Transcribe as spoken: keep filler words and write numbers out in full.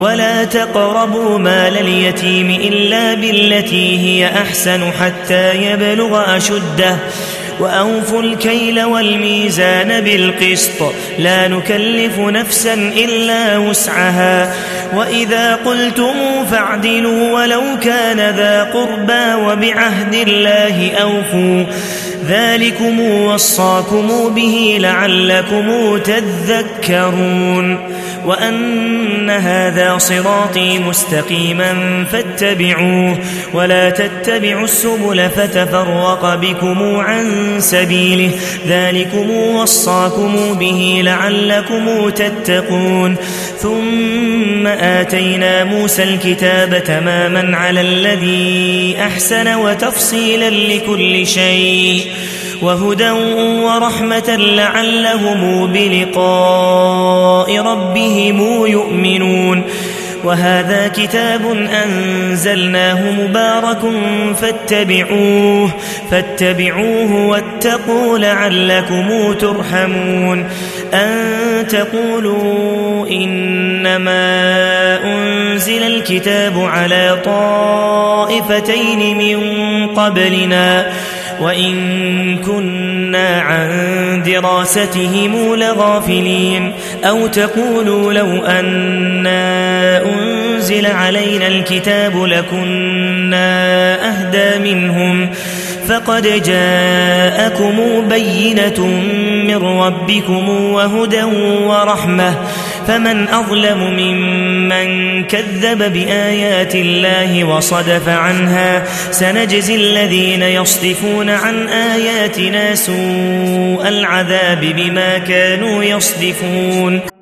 ولا تقربوا مال اليتيم إلا بالتي هي أحسن حتى يبلغ أشده وأوفوا الكيل والميزان بالقسط لا نكلف نفسا إلا وسعها وإذا قلتم فاعدلوا ولو كان ذا قربى وبعهد الله أوفوا ذلكم وصاكم به لعلكم تذكرون وأن هذا صراطي مستقيما فاتبعوه ولا تتبعوا السبل فتفرق بكم عن سبيله ذلكم وصاكم به لعلكم تتقون ثم آتينا موسى الكتاب تماما على الذي أحسن وتفصيلا لكل شيء وهدى ورحمة لعلهم بلقاء ربهم يؤمنون وهذا كتاب أنزلناه مبارك فاتبعوه فاتبعوه واتقوا لعلكم ترحمون أن تقولوا إنما أنزل الكتاب على طائفتين من قبلنا وإن كنا عن دراستهم لغافلين أو تقولوا لو أنا أنزل علينا الكتاب لكنا أهدى منهم فقد جاءكم بينة من ربكم وهدى ورحمة فمن أظلم ممن كذب بآيات الله وصدف عنها سنجزي الذين يصدفون عن آياتنا سوء العذاب بما كانوا يصدفون